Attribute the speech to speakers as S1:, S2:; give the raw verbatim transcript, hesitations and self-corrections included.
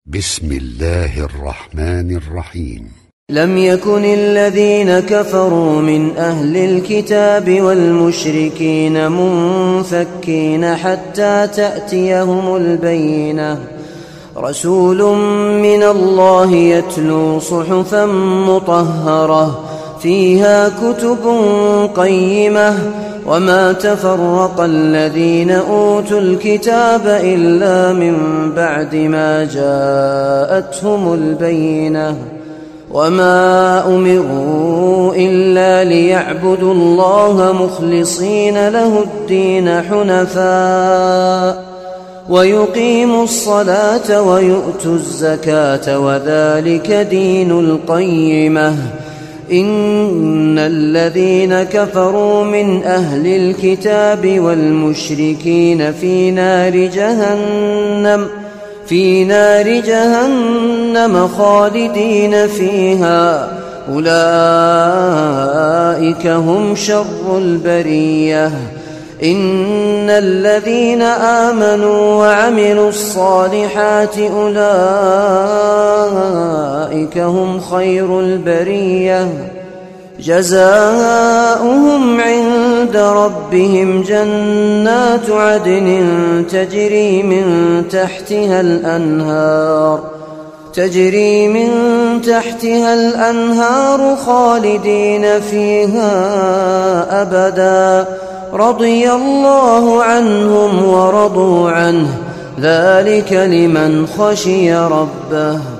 S1: بسم الله الرحمن الرحيم.
S2: لم يكن الذين كفروا من أهل الكتاب والمشركين منفكين حتى تأتيهم البينة، رسول من الله يتلو صحفا مطهرة فيها كتب قيمة، وما تفرق الذين أوتوا الكتاب إلا من بعد ما جاءتهم البينة، وما أمروا إلا ليعبدوا الله مخلصين له الدين حنفاء ويقيموا الصلاة ويؤتوا الزكاة وذلك دين القيمة. إن الذين كفروا من أهل الكتاب والمشركين في نار جهنم في نار جهنم خالدين فيها، أولئك هم شر البرية. إن الذين آمنوا وعملوا الصالحات أولئك هم خير البرية، جزاؤهم عند ربهم جنات عدن تجري من تحتها الأنهار تجري من تحتها الأنهار خالدين فيها أبدا، رضي الله عنهم ورضوا عنه، ذلك لمن خشي ربه.